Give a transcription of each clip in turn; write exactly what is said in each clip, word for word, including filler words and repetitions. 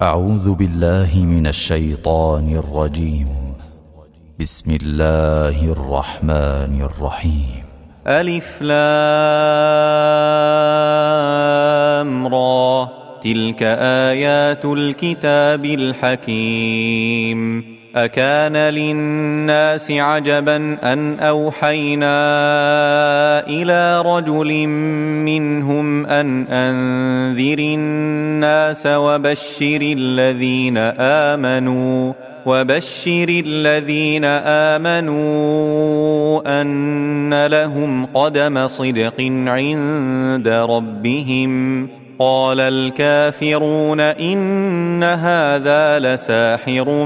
أعوذ بالله من الشيطان الرجيم. بسم الله الرحمن الرحيم. ألف لام را تلك آيات الكتاب الحكيم. أكان للناس عجبا أن أوحينا إلى رجل منهم أن أنذر الناس وبشر الذين آمنوا وبشر الذين آمنوا أن لهم قدم صدق عند ربهم. قال الكافرون إن هذا لساحر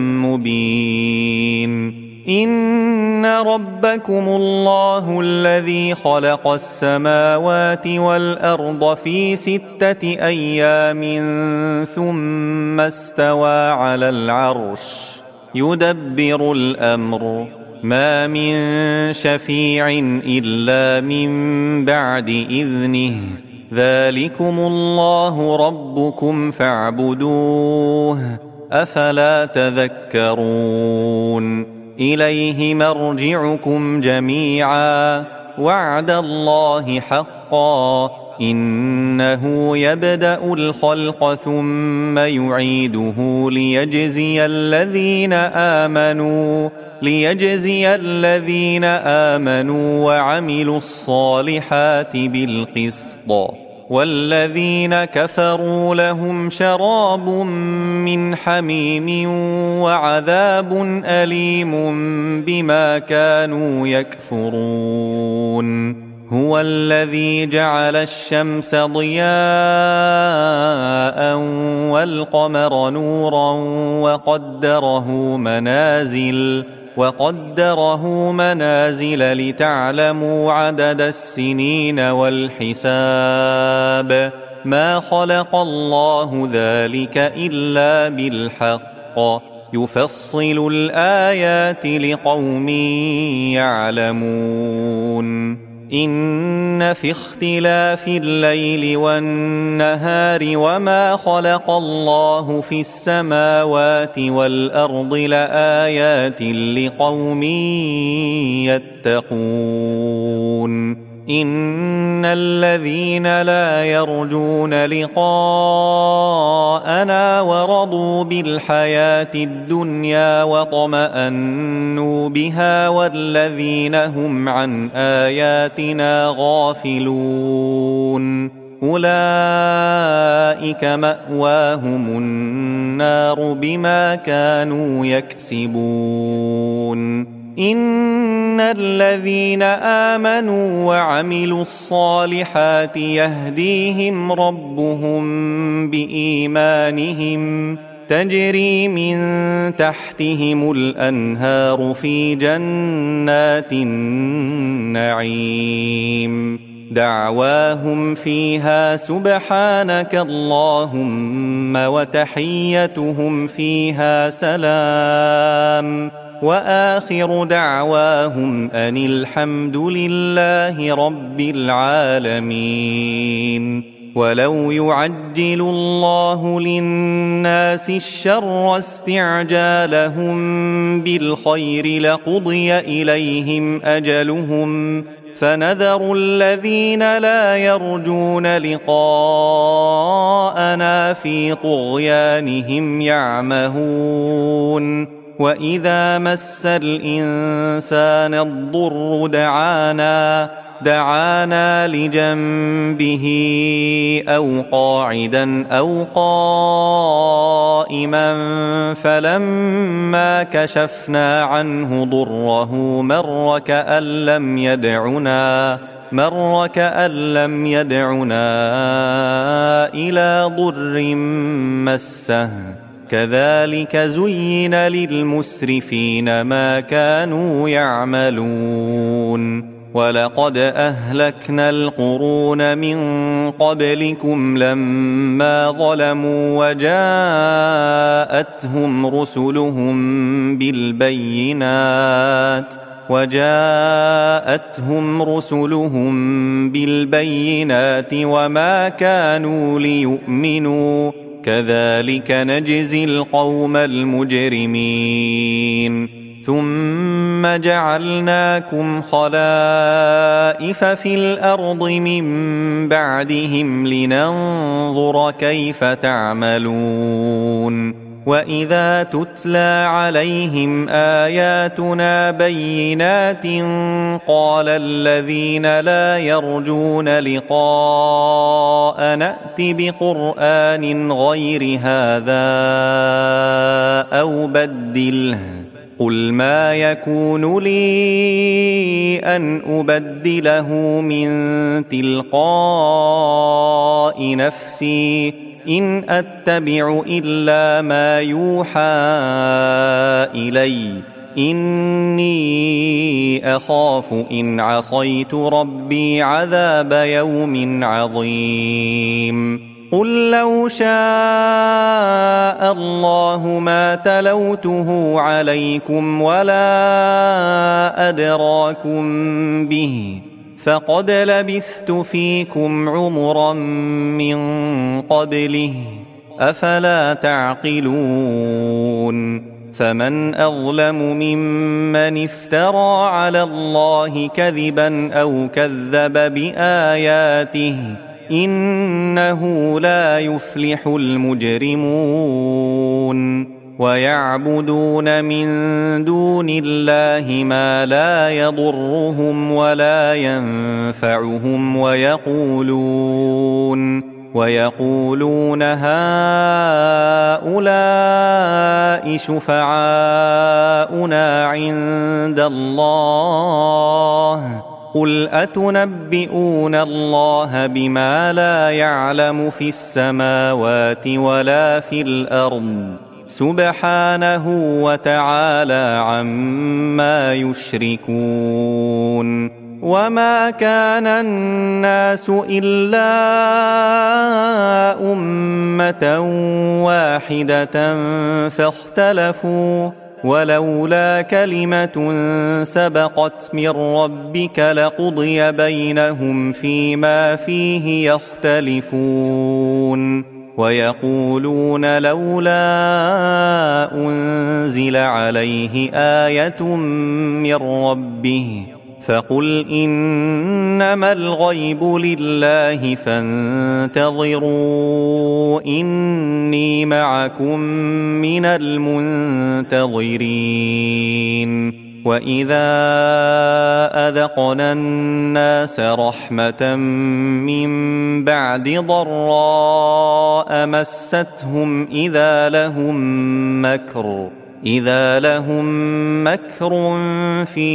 مبين. إن ربكم الله الذي خلق السماوات والأرض في ستة أيام ثم استوى على العرش يدبر الأمر ما من شفيع إلا من بعد إذنه ذلكم الله ربكم فاعبدوه أفلا تذكرون. إليه مرجعكم جميعا وعد الله حقا إنه يبدأ الخلق ثم يعيده ليجزي الذين آمنوا ليجزي الذين آمنوا وعملوا الصالحات بالقسط والذين كفروا لهم شراب من حميم وعذاب أليم بما كانوا يكفرون. هو الذي جعل الشمس ضياء والقمر نورا وقدره منازل وقدره منازل لتعلموا عدد السنين والحساب ما خلق الله ذلك إلا بالحق يفصل الآيات لقوم يعلمون. إن في اختلاف الليل والنهار وما خلق الله في السماوات والأرض لآيات لقوم يتقون. إن الذين لا يرجون لقاءنا ورضوا بالحياة الدنيا واطمأنوا بها والذين هم عن آياتنا غافلون أولئك مأواهم النار بما كانوا يكسبون. إن الذين آمنوا وعملوا الصالحات يهديهم ربهم بإيمانهم تجري من تحتهم الأنهار في جنات النعيم دعواهم فيها سبحانك اللهم وتحيتهم فيها سلام وآخر دعواهم أن الحمد لله رب العالمين. ولو يعجل الله للناس الشر استعجالهم بالخير لقضي إليهم أجلهم فنذر الذين لا يرجون لقاءنا في طغيانهم يعمهون. وإذا مس الإنسان الضر دعانا دعانا لجنبه أو قاعدا أو قائما فلما كشفنا عنه ضره مر كأن لم يدعنا مر كأن لم يدعنا إلى ضر مسه كذلك زين للمسرفين ما كانوا يعملون. ولقد أهلكنا القرون من قبلكم لما ظلموا وجاءتهم رسلهم بالبينات وجاءتهم رسلهم بالبينات وما كانوا ليؤمنوا كذلك نجزي القوم المجرمين ثم جعلناكم خلائف في الأرض من بعدهم لننظر كيف تعملون وإذا تتلى عليهم آياتنا بينات قال الذين لا يرجون لقاء نأت بقرآن غير هذا أو بدله قل ما يكون لي أن أبدله من تلقاء نفسي إن أتبع إلا ما يوحى إلي إني أخاف إن عصيت ربي عذاب يوم عظيم قل لو شاء الله ما تلوته عليكم ولا أدراكم به فقد لبثت فيكم عمرا من قبله أفلا تعقلون فمن أظلم ممن افترى على الله كذبا أو كذب بآياته إنه لا يفلح المجرمون ويعبدون من دون الله ما لا يضرهم ولا ينفعهم ويقولون ويقولون هؤلاء شفعاؤنا عند الله قل أتنبئون الله بما لا يعلم في السماوات ولا في الأرض سبحانه وتعالى عما يشركون وما كان الناس إلا أمة واحدة فاختلفوا ولولا كلمة سبقت من ربك لقضي بينهم فيما فيه يختلفون ويقولون لولا أنزل عليه آية من ربه فقل إنما الغيب لله فانتظروا إني معكم من المنتظرين وإذا أذقنا الناس رحمة من بعد ضراء مستهم إذا لهم مكر إذا لهم مكر في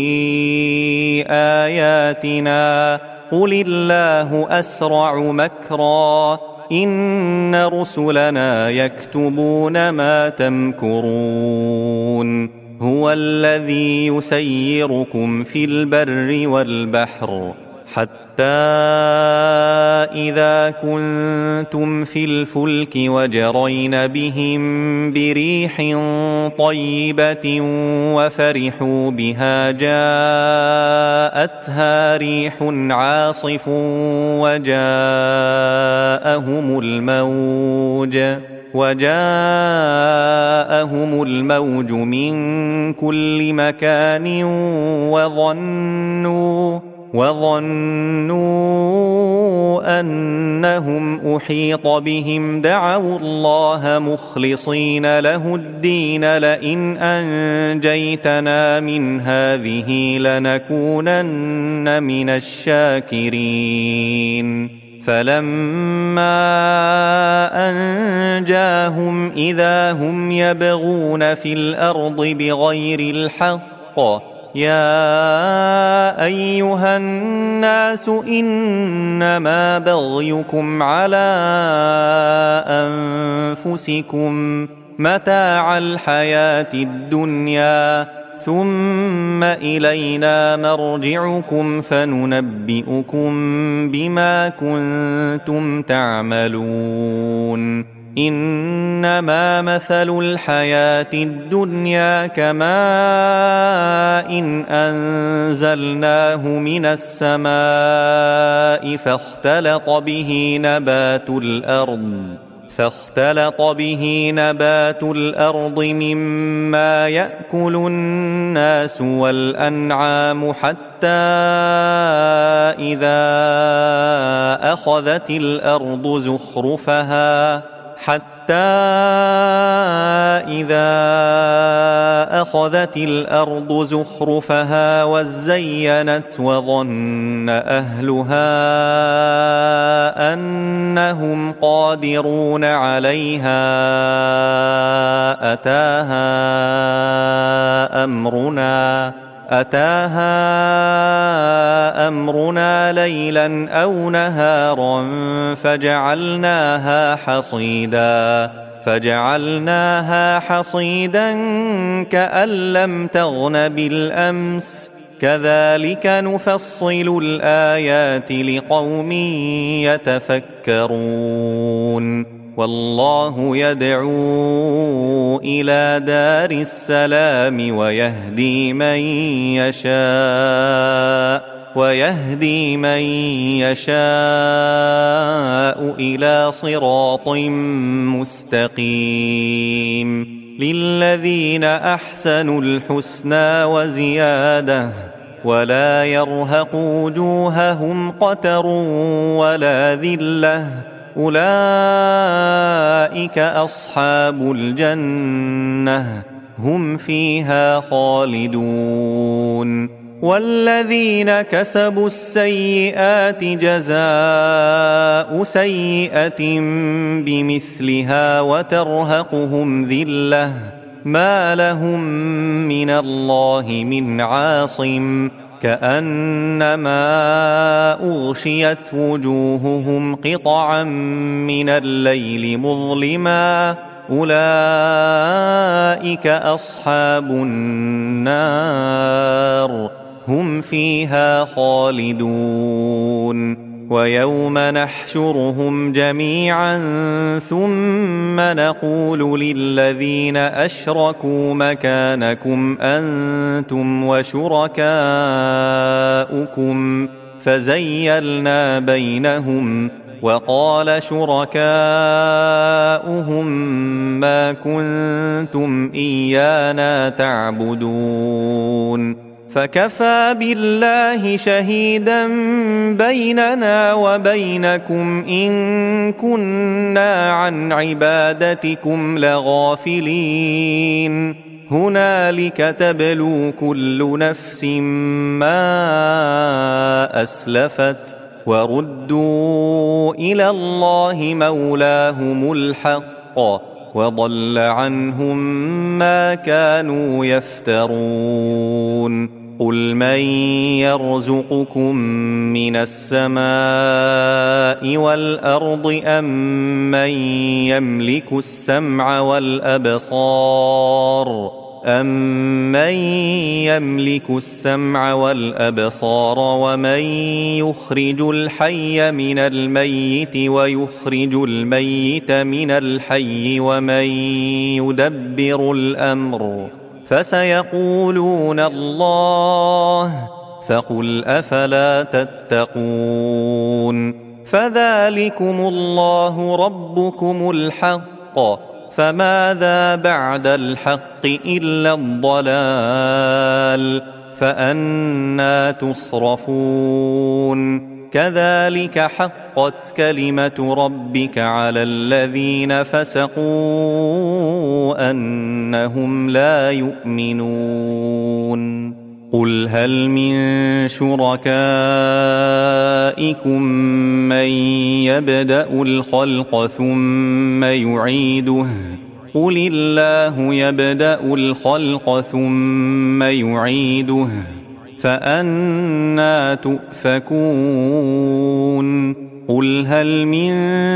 آياتنا قل الله أسرع مكرا إن رسلنا يكتبون ما تمكرون هو الذي يسيركم في البر والبحر حتى إذا كنتم في الفلك وجرين بهم بريح طيبة وفرحوا بها جاءتها ريح عاصف وجاءهم الموج وجاءهم الموج من كل مكان وظنوا وظنوا أنهم أحيط بهم دعوا الله مخلصين له الدين لئن أنجيتنا من هذه لنكونن من الشاكرين فلما أنجاهم إذا هم يبغون في الأرض بغير الحق يا أيها الناس إنما بغيكم على أنفسكم متاع الحياة الدنيا ثم إلينا مرجعكم فننبئكم بما كنتم تعملون إنما مثل الحياة الدنيا كماء إن أنزلناه من السماء فاختلط به نبات الأرض فاختلط به نبات الأرض مما يأكل الناس والأنعام حتى إذا أخذت الأرض زخرفها حتى إذا أخذت الأرض زخرفها وزينت وظن أهلها أنهم قادرون عليها أتاها أمرنا أتاها أمرنا ليلا أو نهارا فجعلناها حصيدا فجعلناها حصيدا كأن لم تغن بالأمس كذلك نفصل الآيات لقوم يتفكرون والله يدعو إلى دار السلام ويهدي من يشاء ويهدي من يشاء إلى صراط مستقيم للذين أحسنوا الحسنى وزيادة ولا يرهق وجوههم قتر ولا ذلة أولئك أصحاب الجنة هم فيها خالدون والذين كسبوا السيئات جزاء سيئة بمثلها وترهقهم ذلة ما لهم من الله من عاصم كأنما أغشيت وجوههم قطعا من الليل مظلما أولئك أصحاب النار هم فيها خالدون ويوم نحشرهم جميعا ثم نقول للذين أشركوا مكانكم أنتم وشركاؤكم فزيلنا بينهم وقال شركاؤهم ما كنتم إيانا تعبدون فكفى بالله شهيدا بيننا وبينكم إن كنا عن عبادتكم لغافلين هنالك تبلو كل نفس ما أسلفت وردوا إلى الله مولاهم الحق وضل عنهم ما كانوا يفترون قل من يرزقكم من السماء والأرض أم من يملك السمع والأبصار أَمَّن يَمْلِكُ السَّمْعَ وَالْأَبْصَارَ وَمَن يُخْرِجُ الْحَيَّ مِنَ الْمَيِّتِ وَيُخْرِجُ الْمَيِّتَ مِنَ الْحَيِّ وَمَن يُدَبِّرُ الْأَمْرَ فَسَيَقُولُونَ اللَّهُ فَقُلْ أَفَلَا تَتَّقُونَ فَذَلِكُمُ اللَّهُ رَبُّكُمُ الْحَقُّ فماذا بعد الحق إلا الضلال فأنى تصرفون كذلك حقت كلمة ربك على الذين فسقوا أنهم لا يؤمنون قل هل من شركائكم من يبدأ الخلق ثم يعيده قل الله يبدأ الخلق ثم يعيده فأنى تؤفكون قل هل من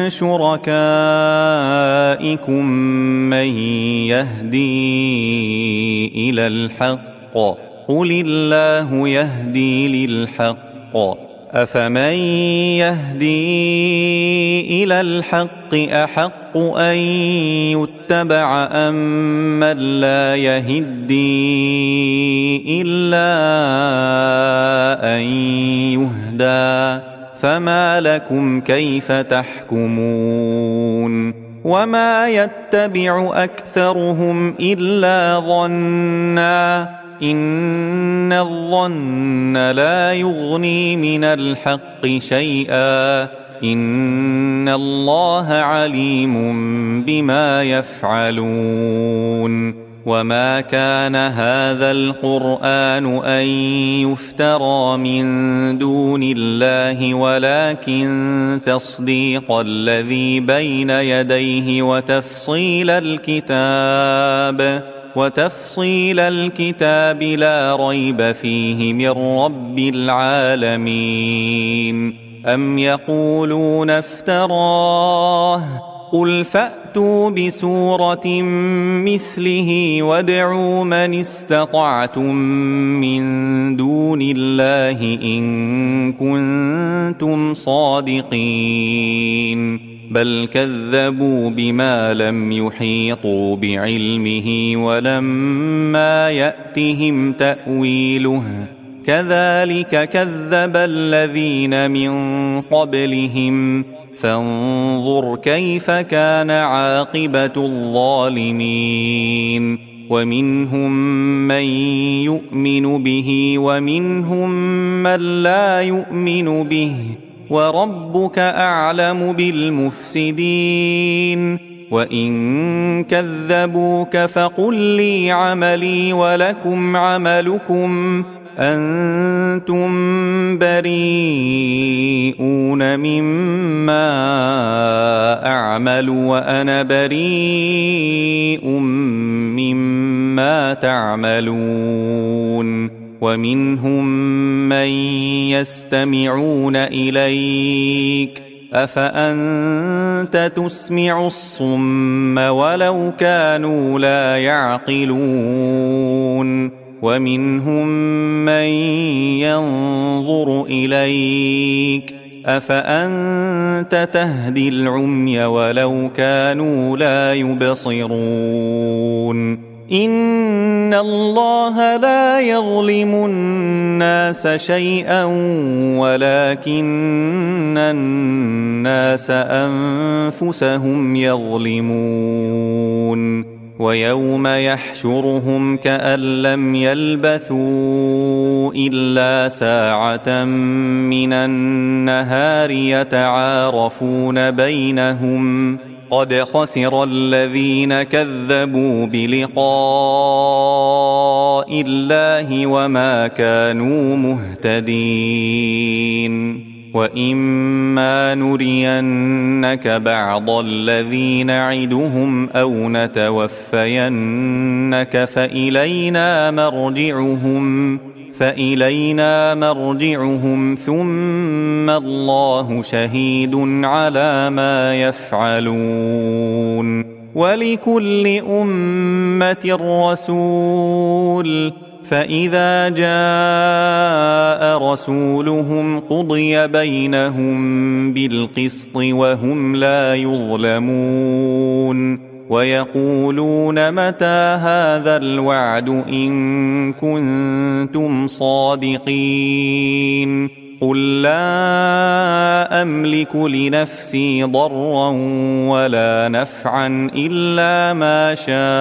شركائكم من يهدي إلى الحق قل الله يهدي للحق أفمن يهدي إلى الحق أحق أن يتبع أم من لا يهدي إلا أن يهدى فما لكم كيف تحكمون وما يتبع أكثرهم إلا ظنا إن الظن لا يغني من الحق شيئا إن الله عليم بما يفعلون وما كان هذا القرآن أن يفترى من دون الله ولكن تصديق الذي بين يديه وتفصيل الكتاب وتفصيل الكتاب لا ريب فيه من رب العالمين أم يقولون افتراه قل فأتوا بسورة مثله وادعوا من استطعتم من دون الله إن كنتم صادقين بل كذبوا بما لم يحيطوا بعلمه ولما يأتهم تأويله كذلك كذب الذين من قبلهم فانظر كيف كان عاقبة الظالمين ومنهم من يؤمن به ومنهم من لا يؤمن به وربك أعلم بالمفسدين وإن كذبوك فقل لي عملي ولكم عملكم أنتم بريئون مما أعمل وأنا بريء مما تعملون ومنهم من يستمعون إليك أفأنت تسمع الصم ولو كانوا لا يعقلون ومنهم من ينظر إليك أفأنت تهدي العمي ولو كانوا لا يبصرون إن الله لا يظلم الناس شيئا ولكن الناس أنفسهم يظلمون ويوم يحشرهم كأن لم يلبثوا إلا ساعة من النهار يتعارفون بينهم قد خسر الذين كذبوا بلقاء الله وما كانوا مهتدين وإما نرينك بعض الذي نعدهم أو نتوفينك فإلينا مرجعهم فإلينا مرجعهم ثم الله شهيد على ما يفعلون ولكل أمة رسول فإذا جاء رسولهم قضي بينهم بالقسط وهم لا يظلمون ويقولون متى هذا الوعد إن كنتم صادقين قل لا أملك لنفسي ضرا ولا نفعا إلا ما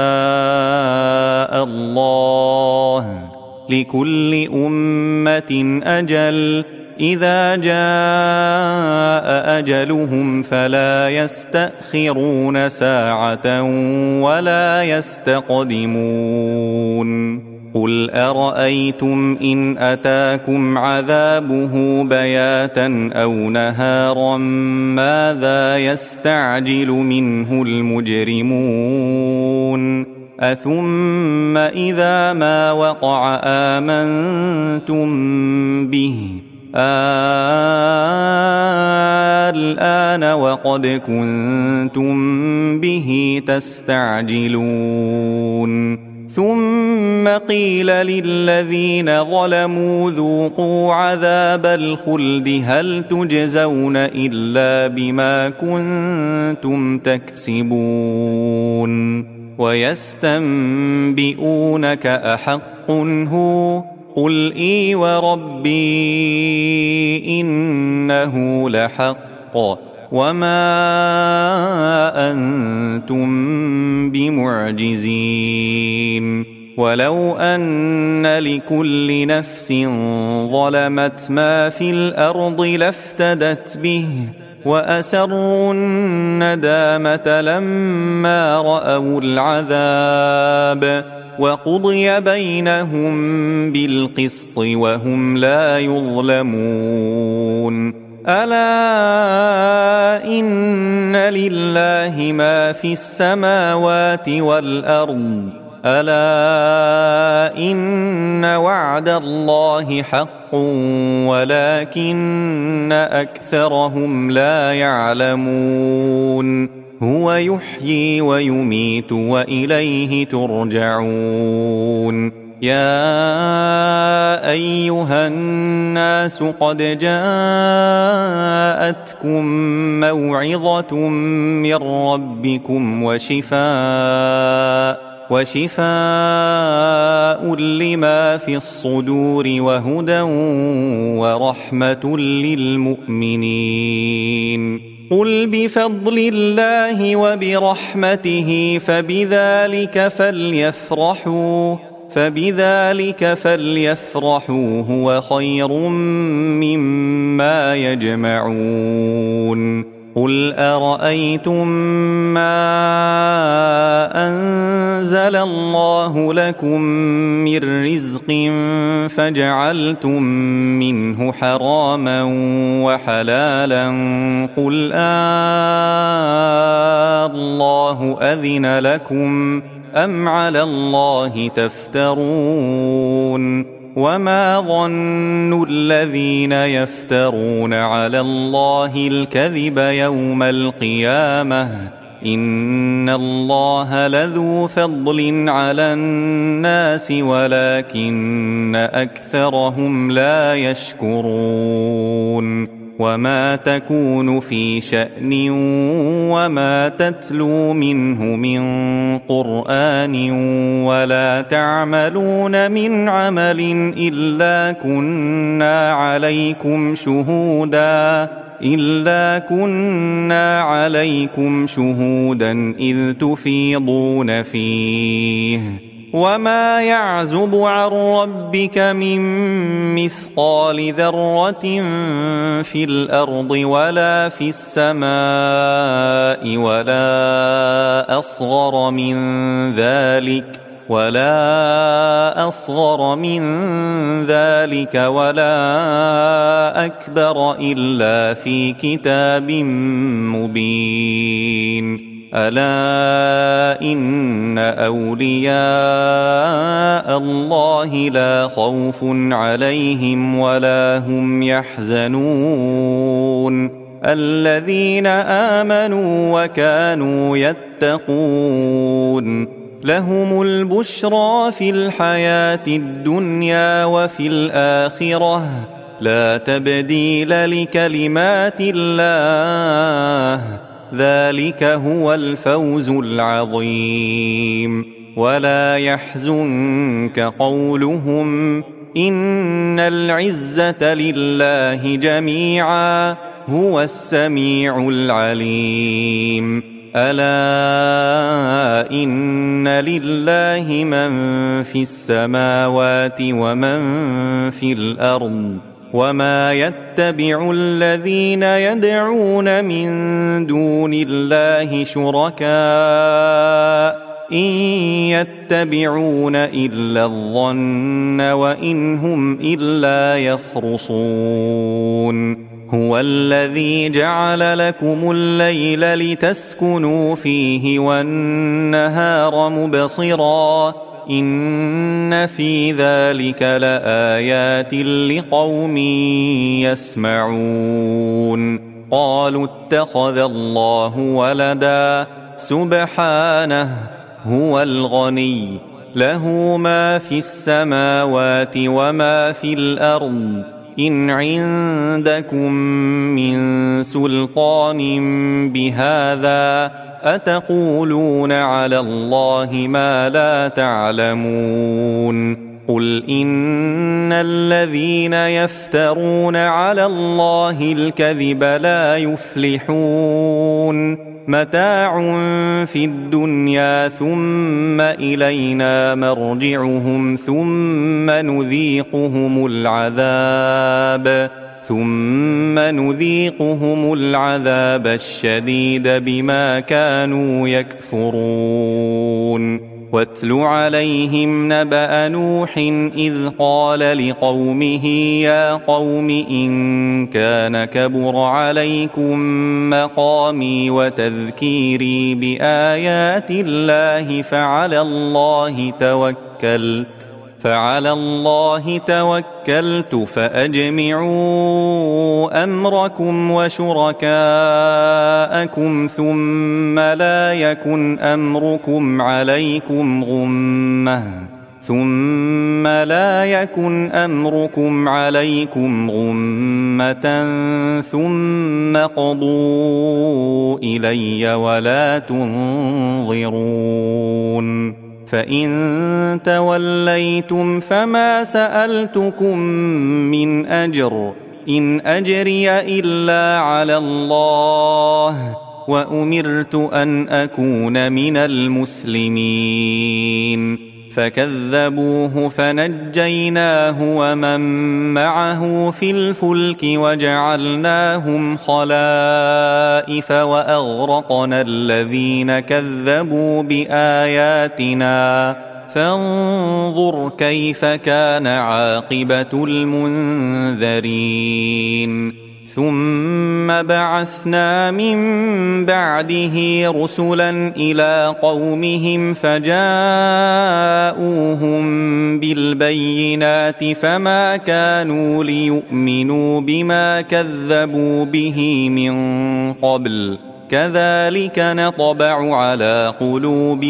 شاء الله لكل أمة أجل إذا جاء أجلهم فلا يستأخرون ساعة ولا يستقدمون قل أرأيتم إن أتاكم عذابه بياتا أو نهارا ماذا يستعجل منه المجرمون أثم إذا ما وقع آمنتم به الآن وقد كنتم به تستعجلون ثم قيل للذين ظلموا ذوقوا عذاب الخلد هل تجزون إلا بما كنتم تكسبون ويستنبئونك أحق هو قل إي وربي إنه لحق وما أنتم بمعجزين ولو أن لكل نفس ظلمت ما في الأرض لافتدت به وأسروا الندامة لما رأوا العذاب وقضي بينهم بالقسط وهم لا يظلمون ألا إن لله ما في السماوات والأرض ألا إن وعد الله حق ولكن أكثرهم لا يعلمون هو يحيي ويميت وإليه ترجعون يا أيها الناس قد جاءتكم موعظة من ربكم وشفاء وشفاء لما في الصدور وهدى ورحمة للمؤمنين قل بفضل الله وبرحمته فبذلك فليفرحوا فبذلك فليفرحوا هو خير مما يجمعون قل أرأيتم ما أنزل الله لكم من رزق فجعلتم منه حراما وحلالا قل آه الله أذن لكم أم على الله تفترون وما ظن الذين يفترون على الله الكذب يوم القيامة إن الله لذو فضل على الناس ولكن أكثرهم لا يشكرون وما تكون في شأن وما تتلو منه من قرآن ولا تعملون من عمل إلا كنا عليكم شهودا إلا كنا عليكم شهودا إذ تفيضون فيه وما يعزب عن ربك من مثقال ذرة في الأرض ولا في السماء ولا أصغر من ذلك ولا أصغر من ذلك ولا أكبر إلا في كتاب مبين ألا إن أولياء الله لا خوف عليهم ولا هم يحزنون الذين آمنوا وكانوا يتقون لهم البشرى في الحياة الدنيا وفي الآخرة لا تبديل لكلمات الله ذلك هو الفوز العظيم ولا يحزنك قولهم إن العزة لله جميعا هو السميع العليم ألا إن لله من في السماوات ومن في الأرض وما يتبع الذين يدعون من دون الله شركاء إن يتبعون إلا الظن وإن هم إلا يخرصون هو الذي جعل لكم الليل لتسكنوا فيه والنهار مبصرا إن في ذلك لآيات لقوم يسمعون قالوا اتخذ الله ولدا سبحانه هو الغني له ما في السماوات وما في الأرض إن عندكم من سلطان بهذا أتقولون على الله ما لا تعلمون قل إن الذين يفترون على الله الكذب لا يفلحون متاع في الدنيا ثم إلينا مرجعهم ثم نذيقهم العذاب ثم نذيقهم العذاب الشديد بما كانوا يكفرون واتل عليهم نبأ نوح إذ قال لقومه يا قوم إن كان كبر عليكم مقامي وتذكيري بآيات الله فعلى الله توكلت فعلى الله توكلت فأجمعوا أمركم وشركاءكم ثم لا يكن أمركم عليكم غمة ثم لا يكن أمركم عليكم غمة ثم قضوا إلي ولا تنظرون فإن توليتم فما سألتكم من أجر إن أجري إلا على الله وأمرت أن أكون من المسلمين فكذبوه فنجيناه ومن معه في الفلك وجعلناهم خلائف وأغرقنا الذين كذبوا بآياتنا فانظر كيف كان عاقبة المنذرين ثم بعثنا من بعده رسلا إلى قومهم فجاءوهم بالبينات فما كانوا ليؤمنوا بما كذبوا به من قبل كذلك نطبع على قلوب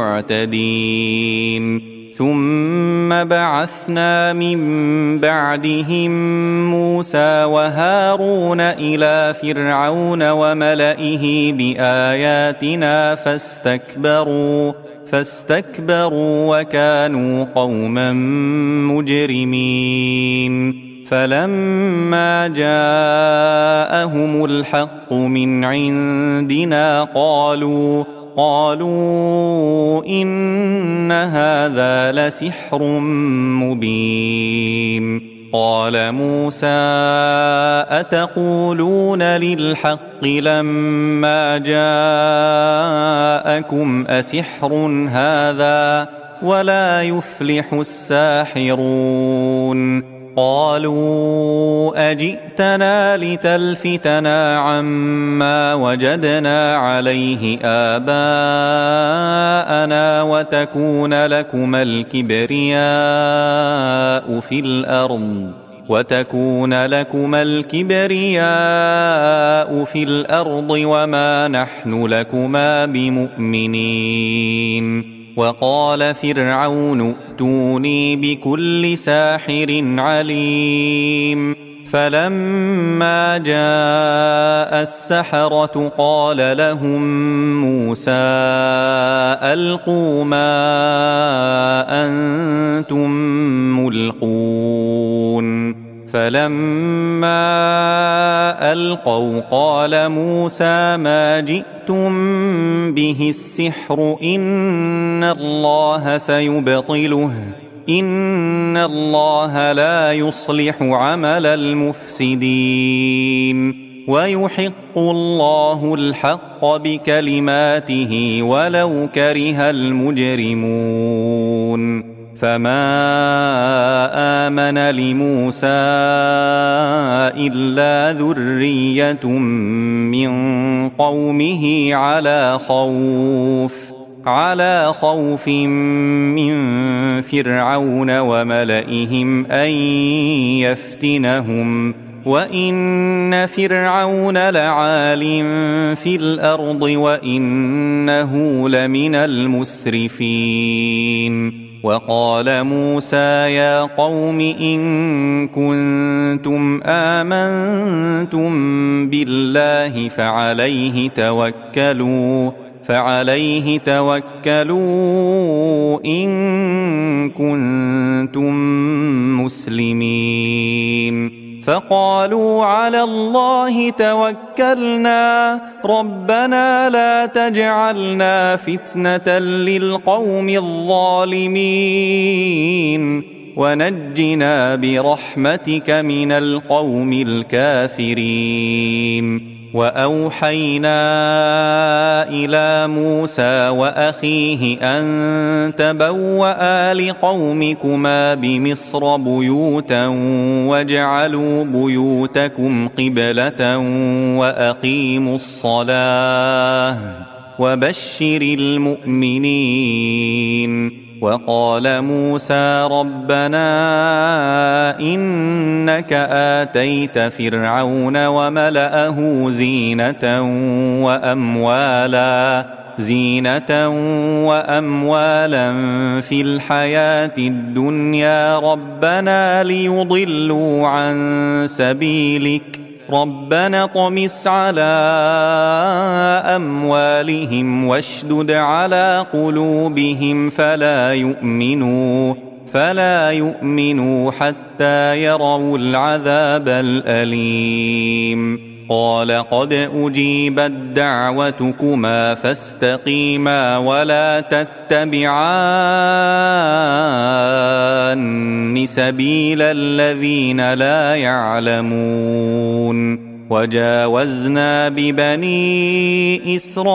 المعتدين ثم بعثنا من بعدهم موسى وهارون إلى فرعون وملئه بآياتنا فاستكبروا فاستكبروا وكانوا قوما مجرمين فلما جاءهم الحق من عندنا قالوا قالوا إن هذا لسحر مبين قال موسى أتقولون للحق لما جاءكم أسحر هذا ولا يفلح الساحرون قالوا أجئتنا لتلفتنا عما وجدنا عليه آباءنا وتكون لكما الكبرياء في الأرض وتكون لكما الكبرياء في الأرض وما نحن لكما بمؤمنين وقال فرعون ائتوني بكل ساحر عليم فلما جاء السحرة قال لهم موسى ألقوا ما أنتم ملقون فلما ألقوا قال موسى ما جئتم به السحر إن الله سيبطله إن الله لا يصلح عمل المفسدين ويحق الله الحق بكلماته ولو كره المجرمون فما آمن لموسى إلا ذرية من قومه على خوف على خوف من فرعون وملئهم أن يفتنهم وإن فرعون لعال في الأرض وإنه لمن المسرفين وقال موسى يا قوم إن كنتم آمنتم بالله فعليه توكلوا فعليه توكلوا إن كنتم مسلمين. فقالوا على الله توكلنا ربنا لا تجعلنا فتنة للقوم الظالمين ونجنا برحمتك من القوم الكافرين. وأوحينا إلى موسى وأخيه أن تبوأ لقومكما بمصر بيوتا واجعلوا بيوتكم قبلة وأقيموا الصلاة وبشر المؤمنين. وقال موسى ربنا إنك آتيت فرعون وملأه زينة وأموالا زينة وأموالا في الحياة الدنيا ربنا ليضلوا عن سبيلك ربنا اطمس على أموالهم واشدد على قلوبهم فلا يؤمنوا فلا يؤمنوا حتى يروا العذاب الأليم. قال قد أجيبت دعوتكما فاستقيما ولا تتبعان سبيل الذين لا يعلمون. وجاوزنا ببني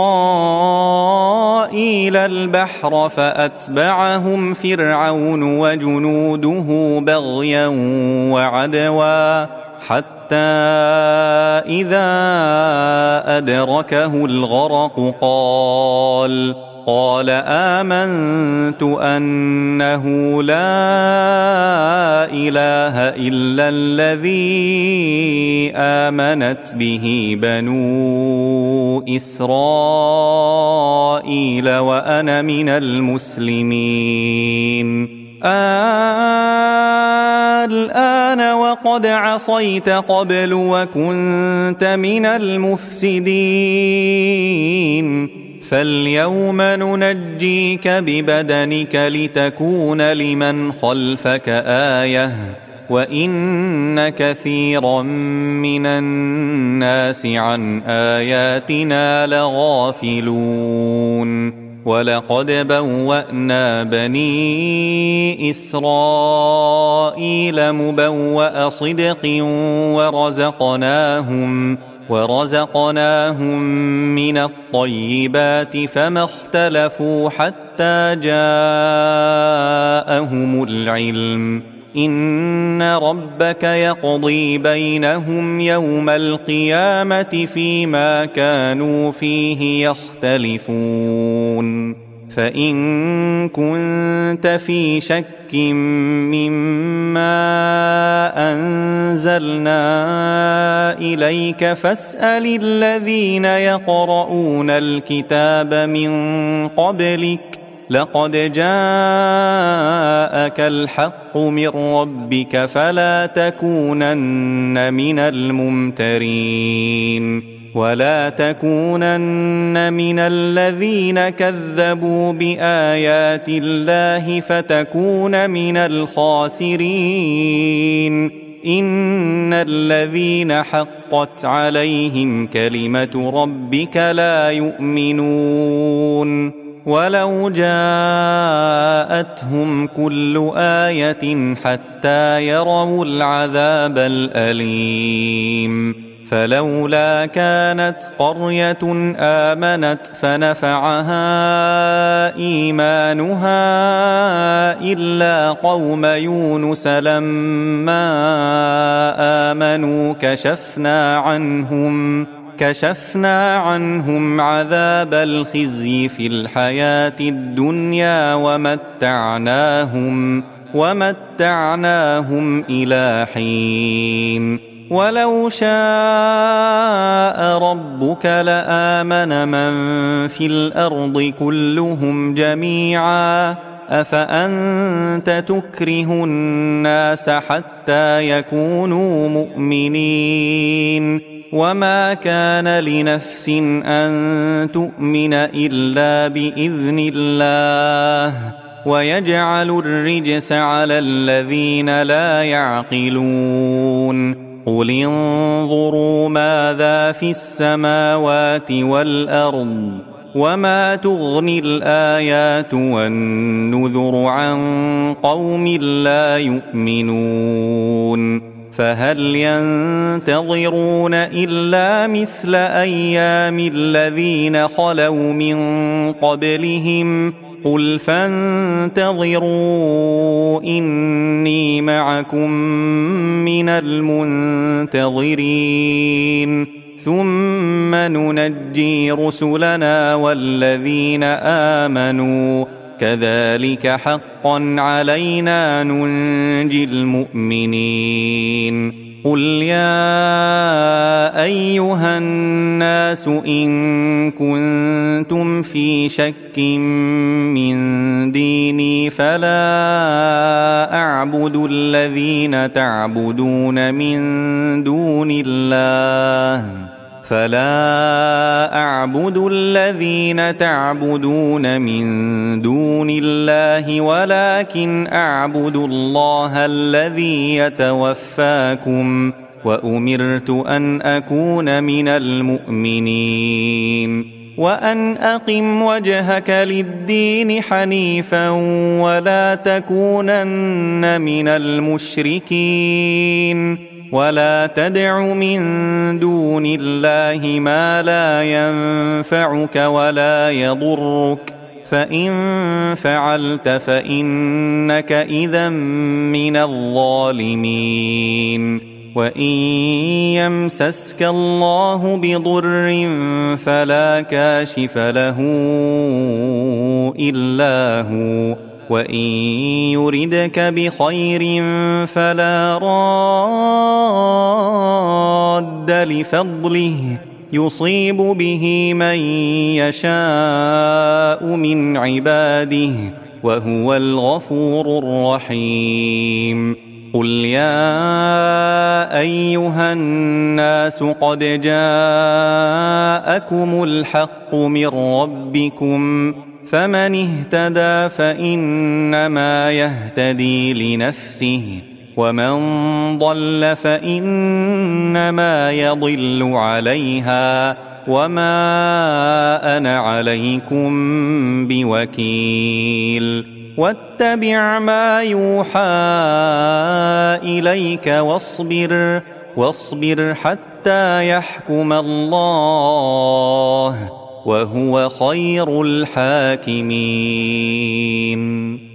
إسرائيل البحر فأتبعهم فرعون وجنوده بغيا وعدوا حتى إذا أدركه الغرق قال قال آمنت أنه لا إله إلا الذي آمنت به بنو إسرائيل وأنا من المسلمين. الآن وقد عصيت قبل وكنت من المفسدين فاليوم ننجيك ببدنك لتكون لمن خلفك آية وإن كثيرا من الناس عن آياتنا لغافلون. ولقد بوأنا بني إسرائيل مبوأ صدق ورزقناهم ورزقناهم من الطيبات فما اختلفوا حتى جاءهم العلم إن ربك يقضي بينهم يوم القيامة فيما كانوا فيه يختلفون. فإن كنت في شك مما أنزلنا إليك فاسأل الذين يقرؤون الكتاب من قبلك لقد جاءك الحق من ربك فلا تكونن من الممترين. ولا تكونن من الذين كذبوا بآيات الله فتكون من الخاسرين. إن الذين حقت عليهم كلمة ربك لا يؤمنون ولو جاءتهم كل آية حتى يروا العذاب الأليم. فلولا كانت قرية آمنت فنفعها إيمانها إلا قوم يونس لما آمنوا كشفنا عنهم كشفنا عنهم عذاب الخزي في الحياة الدنيا ومتعناهم ومتعناهم إلى حين. ولو شاء ربك لآمن من في الأرض كلهم جميعا أفأنت تكره الناس حتى يكونوا مؤمنين وما كان لنفس أن تؤمن إلا بإذن الله ويجعل الرجس على الذين لا يعقلون قل انظروا ماذا في السماوات والأرض وما تغني الآيات والنذر عن قوم لا يؤمنون فهل ينتظرون إلا مثل أيام الذين خلوا من قبلهم قل فانتظروا إني معكم من المنتظرين ثم ننجي رسلنا والذين آمنوا كذلك حقا علينا ننجي المؤمنين قل يا أيها الناس إن كنتم في شك من ديني فلا أعبد الذين تعبدون من دون الله فلا أعبد الذين تعبدون من دون الله ولكن أعبد الله الذي يتوفاكم وأمرت أن أكون من المؤمنين وأن أقم وجهك للدين حنيفا ولا تكونن من المشركين ولا تدع من دون الله ما لا ينفعك ولا يضرك فإن فعلت فإنك إذا من الظالمين وإن يمسسك الله بضر فلا كاشف له إلا هو وإن يردك بخير فلا راد لفضله يصيب به من يشاء من عباده وهو الغفور الرحيم قل يا أيها الناس قد جاءكم الحق من ربكم فمن اهتدى فإنما يهتدي لنفسه ومن ضل فإنما يضل عليها وما أنا عليكم بوكيل واتبع ما يوحى إليك واصبر واصبر حتى يحكم الله وهو خير الحاكمين.